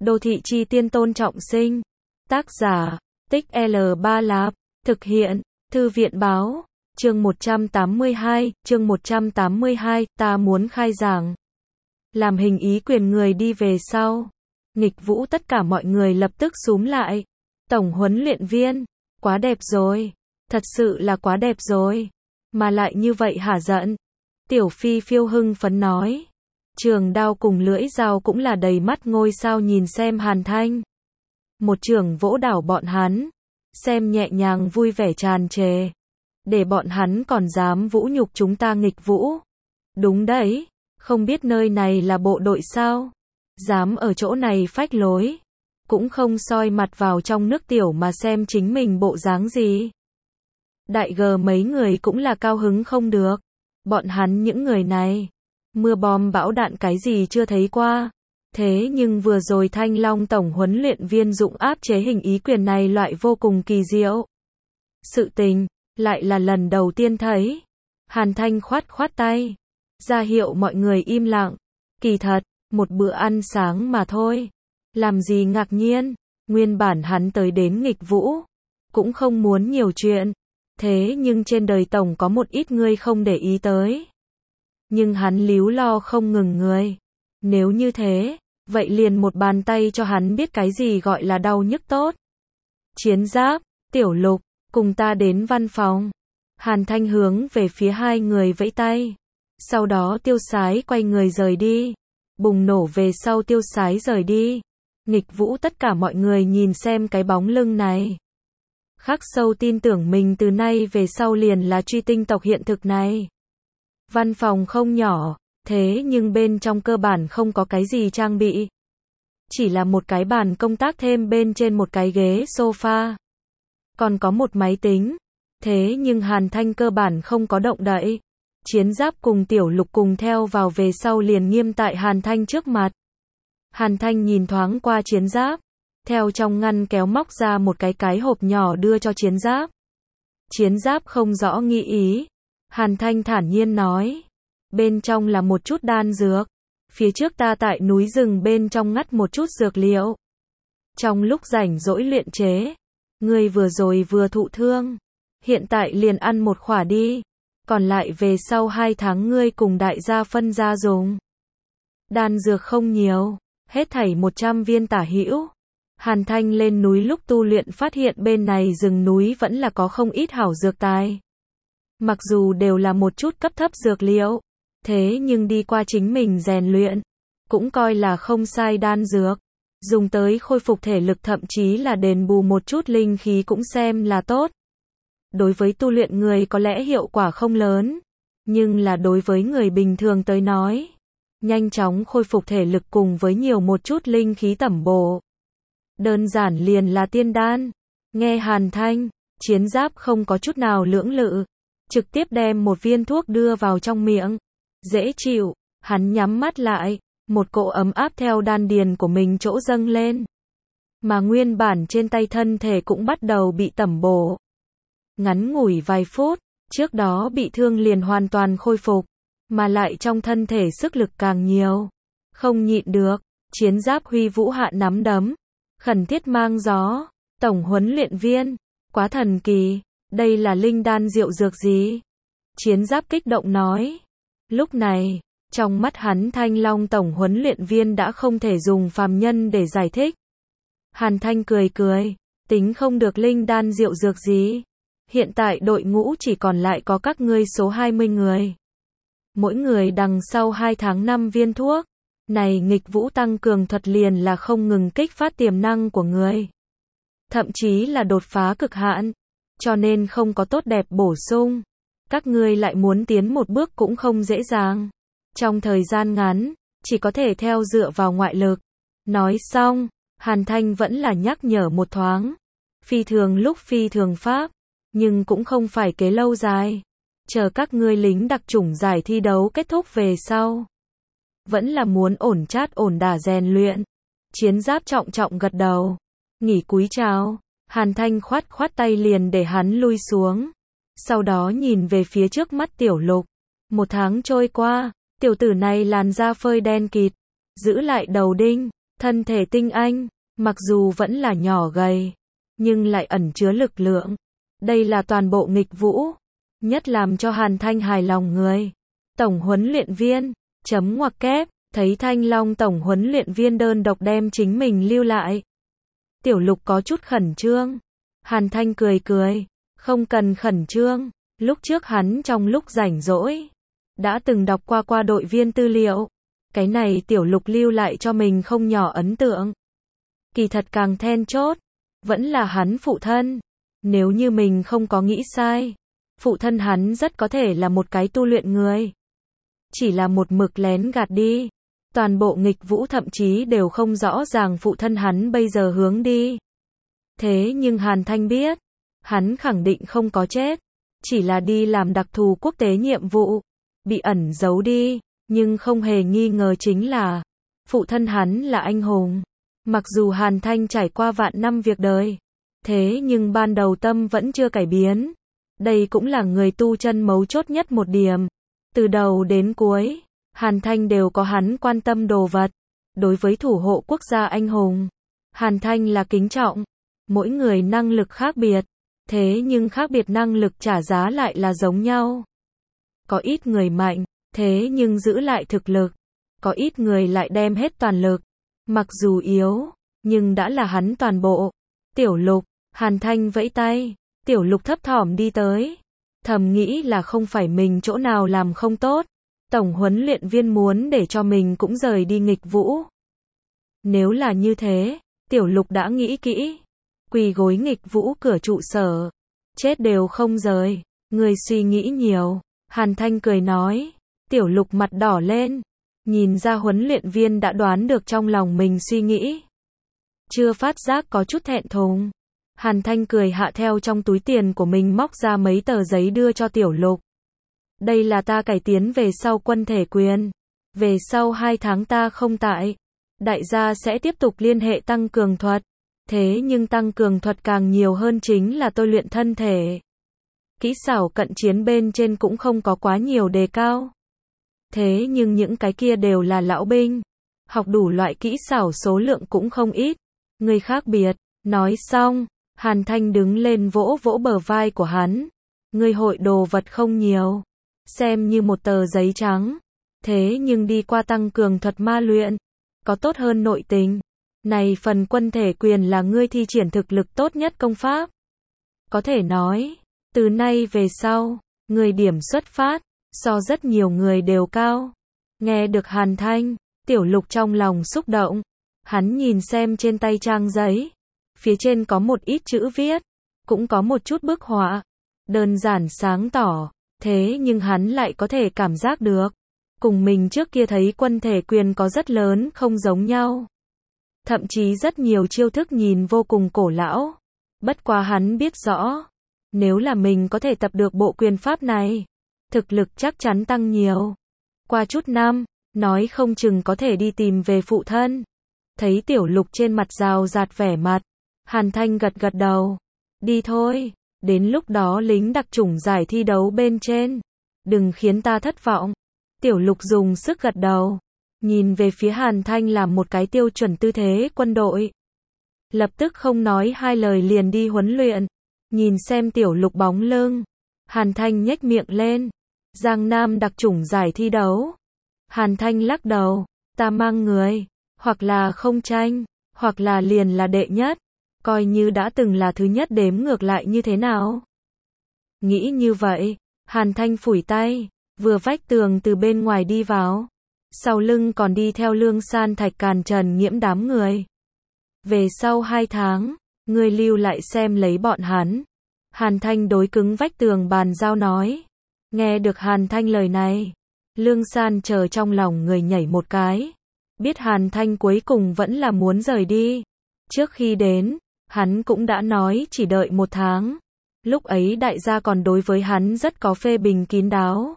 Đô thị chi tiên Tôn Trọng Sinh. Tác giả, Tích L3 Lạp. Thực hiện, Thư viện báo. Chương 182, ta muốn khai giảng. Làm hình ý quyền người đi về sau. Nghịch vũ tất cả mọi người lập tức xúm lại. Tổng huấn luyện viên, quá đẹp rồi. Thật sự là quá đẹp rồi. Mà lại như vậy hả giận. Tiểu Phi Phiêu hưng phấn nói. Trường đao cùng lưỡi dao cũng là đầy mắt ngôi sao nhìn xem Hàn Thanh. Một trường vỗ đảo bọn hắn. Xem nhẹ nhàng vui vẻ tràn trề. Để bọn hắn còn dám vũ nhục chúng ta nghịch vũ. Đúng đấy, không biết nơi này là bộ đội sao? Dám ở chỗ này phách lối. Cũng không soi mặt vào trong nước tiểu mà xem chính mình bộ dáng gì. Đại gờ mấy người cũng là cao hứng không được. Bọn hắn những người này, mưa bom bão đạn cái gì chưa thấy qua. Thế nhưng vừa rồi Thanh Long tổng huấn luyện viên dụng áp chế hình ý quyền này loại vô cùng kỳ diệu. Sự tình, lại là lần đầu tiên thấy. Hàn Thanh khoát khoát tay, ra hiệu mọi người im lặng. Kỳ thật, một bữa ăn sáng mà thôi. Làm gì ngạc nhiên, nguyên bản hắn tới đến nghịch vũ. Cũng không muốn nhiều chuyện. Thế nhưng trên đời tổng có một ít người không để ý tới. Nhưng hắn líu lo không ngừng người. Nếu như thế, vậy liền một bàn tay cho hắn biết cái gì gọi là đau nhức tốt. Chiến Giáp, Tiểu Lục, cùng ta đến văn phòng. Hàn Thanh hướng về phía hai người vẫy tay. Sau đó Tiêu Sái quay người rời đi. Bùng nổ về sau Tiêu Sái rời đi. Nghịch vũ tất cả mọi người nhìn xem cái bóng lưng này. Khắc sâu tin tưởng mình từ nay về sau liền là truy tinh tộc hiện thực này. Văn phòng không nhỏ, thế nhưng bên trong cơ bản không có cái gì trang bị. Chỉ là một cái bàn công tác thêm bên trên một cái ghế sofa. Còn có một máy tính. Thế nhưng Hàn Thanh cơ bản không có động đậy. Chiến Giáp cùng Tiểu Lục cùng theo vào về sau liền nghiêm tại Hàn Thanh trước mặt. Hàn Thanh nhìn thoáng qua Chiến Giáp. Theo trong ngăn kéo móc ra một cái hộp nhỏ đưa cho Chiến Giáp. Chiến Giáp không rõ nghĩ ý. Hàn Thanh thản nhiên nói. Bên trong là một chút đan dược. Phía trước ta tại núi rừng bên trong ngắt một chút dược liệu. Trong lúc rảnh rỗi luyện chế. Ngươi vừa rồi vừa thụ thương. Hiện tại liền ăn một khỏa đi. Còn lại về sau 2 tháng ngươi cùng đại gia phân ra dùng. Đan dược không nhiều. Hết thảy 100 viên tả hữu. Hàn Thanh lên núi lúc tu luyện phát hiện bên này rừng núi vẫn là có không ít hảo dược tài. Mặc dù đều là một chút cấp thấp dược liệu. Thế nhưng đi qua chính mình rèn luyện. Cũng coi là không sai đan dược. Dùng tới khôi phục thể lực thậm chí là đền bù một chút linh khí cũng xem là tốt. Đối với tu luyện người có lẽ hiệu quả không lớn. Nhưng là đối với người bình thường tới nói. Nhanh chóng khôi phục thể lực cùng với nhiều một chút linh khí tẩm bổ. Đơn giản liền là tiên đan. Nghe Hàn Thanh, Chiến Giáp không có chút nào lưỡng lự. Trực tiếp đem một viên thuốc đưa vào trong miệng. Dễ chịu, hắn nhắm mắt lại. Một cỗ ấm áp theo đan điền của mình chỗ dâng lên. Mà nguyên bản trên tay thân thể cũng bắt đầu bị tẩm bổ. Ngắn ngủi vài phút, trước đó bị thương liền hoàn toàn khôi phục. Mà lại trong thân thể sức lực càng nhiều. Không nhịn được, Chiến Giáp huy vũ hạ nắm đấm. Khẩn thiết mang gió, tổng huấn luyện viên, quá thần kỳ, đây là linh đan diệu dược gì? Chiến Giáp kích động nói. Lúc này, trong mắt hắn Thanh Long tổng huấn luyện viên đã không thể dùng phàm nhân để giải thích. Hàn Thanh cười cười, tính không được linh đan diệu dược gì. Hiện tại đội ngũ chỉ còn lại có các ngươi số 20 người. Mỗi người đằng sau 2 tháng 5 viên thuốc. Này nghịch vũ tăng cường thuật liền là không ngừng kích phát tiềm năng của người. Thậm chí là đột phá cực hạn. Cho nên không có tốt đẹp bổ sung. Các ngươi lại muốn tiến một bước cũng không dễ dàng. Trong thời gian ngắn, chỉ có thể theo dựa vào ngoại lực. Nói xong, Hàn Thanh vẫn là nhắc nhở một thoáng. Phi thường lúc phi thường pháp. Nhưng cũng không phải kế lâu dài. Chờ các ngươi lính đặc chủng giải thi đấu kết thúc về sau. Vẫn là muốn ổn chát ổn đả rèn luyện. Chiến Giáp trọng trọng gật đầu. Nghỉ cúi chào. Hàn Thanh khoát khoát tay liền để hắn lui xuống. Sau đó nhìn về phía trước mắt Tiểu Lục. 1 tháng trôi qua, tiểu tử này làn da phơi đen kịt. Giữ lại đầu đinh. Thân thể tinh anh, mặc dù vẫn là nhỏ gầy, nhưng lại ẩn chứa lực lượng. Đây là toàn bộ nghịch vũ. Nhất làm cho Hàn Thanh hài lòng người. Tổng huấn luyện viên, chấm ngoặc kép, thấy Thanh Long tổng huấn luyện viên đơn độc đem chính mình lưu lại. Tiểu Lục có chút khẩn trương. Hàn Thanh cười cười, không cần khẩn trương, lúc trước hắn trong lúc rảnh rỗi, đã từng đọc qua đội viên tư liệu. Cái này Tiểu Lục lưu lại cho mình không nhỏ ấn tượng. Kỳ thật càng then chốt, vẫn là hắn phụ thân. Nếu như mình không có nghĩ sai, phụ thân hắn rất có thể là một cái tu luyện người. Chỉ là một mực lén gạt đi. Toàn bộ nghịch vũ thậm chí đều không rõ ràng phụ thân hắn bây giờ hướng đi. Thế nhưng Hàn Thanh biết, hắn khẳng định không có chết, chỉ là đi làm đặc thù quốc tế nhiệm vụ, bị ẩn giấu đi, nhưng không hề nghi ngờ chính là, phụ thân hắn là anh hùng. Mặc dù Hàn Thanh trải qua vạn năm việc đời, thế nhưng ban đầu tâm vẫn chưa cải biến. Đây cũng là người tu chân mấu chốt nhất một điểm. Từ đầu đến cuối, Hàn Thanh đều có hắn quan tâm đồ vật. Đối với thủ hộ quốc gia anh hùng, Hàn Thanh là kính trọng. Mỗi người năng lực khác biệt, thế nhưng khác biệt năng lực trả giá lại là giống nhau. Có ít người mạnh, thế nhưng giữ lại thực lực. Có ít người lại đem hết toàn lực. Mặc dù yếu, nhưng đã là hắn toàn bộ. Tiểu Lục, Hàn Thanh vẫy tay. Tiểu Lục thấp thỏm đi tới. Thầm nghĩ là không phải mình chỗ nào làm không tốt. Tổng huấn luyện viên muốn để cho mình cũng rời đi nghịch vũ. Nếu là như thế, Tiểu Lục đã nghĩ kỹ. Quỳ gối nghịch vũ cửa trụ sở. Chết đều không rời. Người suy nghĩ nhiều. Hàn Thanh cười nói. Tiểu Lục mặt đỏ lên. Nhìn ra huấn luyện viên đã đoán được trong lòng mình suy nghĩ. Chưa phát giác có chút thẹn thùng. Hàn Thanh cười hạ theo trong túi tiền của mình móc ra mấy tờ giấy đưa cho Tiểu Lục. Đây là ta cải tiến về sau quân thể quyền. Về sau 2 tháng ta không tại. Đại gia sẽ tiếp tục liên hệ tăng cường thuật. Thế nhưng tăng cường thuật càng nhiều hơn chính là tôi luyện thân thể. Kỹ xảo cận chiến bên trên cũng không có quá nhiều đề cao. Thế nhưng những cái kia đều là lão binh. Học đủ loại kỹ xảo số lượng cũng không ít. Người khác biệt. Nói xong, Hàn Thanh đứng lên vỗ vỗ bờ vai của hắn. Người hội đồ vật không nhiều. Xem như một tờ giấy trắng. Thế nhưng đi qua tăng cường thuật ma luyện. Có tốt hơn nội tình. Này phần quân thể quyền là ngươi thi triển thực lực tốt nhất công pháp. Có thể nói, từ nay về sau, người điểm xuất phát, so rất nhiều người đều cao. Nghe được Hàn Thanh, Tiểu Lục trong lòng xúc động. Hắn nhìn xem trên tay trang giấy. Phía trên có một ít chữ viết. Cũng có một chút bức họa. Đơn giản sáng tỏ. Thế nhưng hắn lại có thể cảm giác được. Cùng mình trước kia thấy quân thể quyền có rất lớn không giống nhau. Thậm chí rất nhiều chiêu thức nhìn vô cùng cổ lão. Bất quá hắn biết rõ. Nếu là mình có thể tập được bộ quyền pháp này. Thực lực chắc chắn tăng nhiều. Qua chút năm, nói không chừng có thể đi tìm về phụ thân. Thấy Tiểu Lục trên mặt rào rạt vẻ mặt. Hàn Thanh gật gật đầu. Đi thôi. Đến lúc đó lính đặc chủng giải thi đấu bên trên. Đừng khiến ta thất vọng. Tiểu Lục dùng sức gật đầu. Nhìn về phía Hàn Thanh làm một cái tiêu chuẩn tư thế quân đội. Lập tức không nói hai lời liền đi huấn luyện. Nhìn xem Tiểu Lục bóng lưng. Hàn Thanh nhếch miệng lên. Giang Nam đặc chủng giải thi đấu. Hàn Thanh lắc đầu. Ta mang người. Hoặc là không tranh. Hoặc là liền là đệ nhất. Coi như đã từng là thứ nhất đếm ngược lại như thế nào. Nghĩ như vậy. Hàn Thanh phủi tay. Vừa vách tường từ bên ngoài đi vào. Sau lưng còn đi theo Lương San Thạch Càn Trần Nghiễm đám người. Về sau 2 tháng, ngươi lưu lại xem lấy bọn hắn. Hàn Thanh đối cứng vách tường bàn giao nói. Nghe được Hàn Thanh lời này, Lương San chờ trong lòng người nhảy một cái. Biết Hàn Thanh cuối cùng vẫn là muốn rời đi. Trước khi đến, hắn cũng đã nói chỉ đợi 1 tháng. Lúc ấy đại gia còn đối với hắn rất có phê bình kín đáo.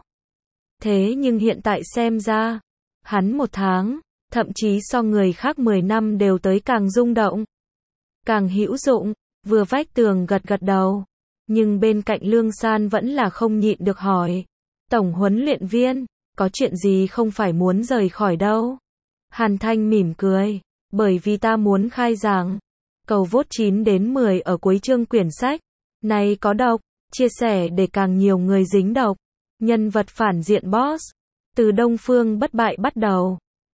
Thế nhưng hiện tại xem ra, hắn 1 tháng, thậm chí so người khác 10 năm đều tới càng rung động. Càng hữu dụng, vừa vách tường gật gật đầu. Nhưng bên cạnh Lương San vẫn là không nhịn được hỏi. Tổng huấn luyện viên, có chuyện gì không phải muốn rời khỏi đâu? Hàn Thanh mỉm cười. Bởi vì ta muốn khai giảng. Cầu vote 9 đến 10 ở cuối chương quyển sách này có độc. Chia sẻ để càng nhiều người dính độc. Nhân vật phản diện boss. Từ Đông Phương bất bại bắt đầu.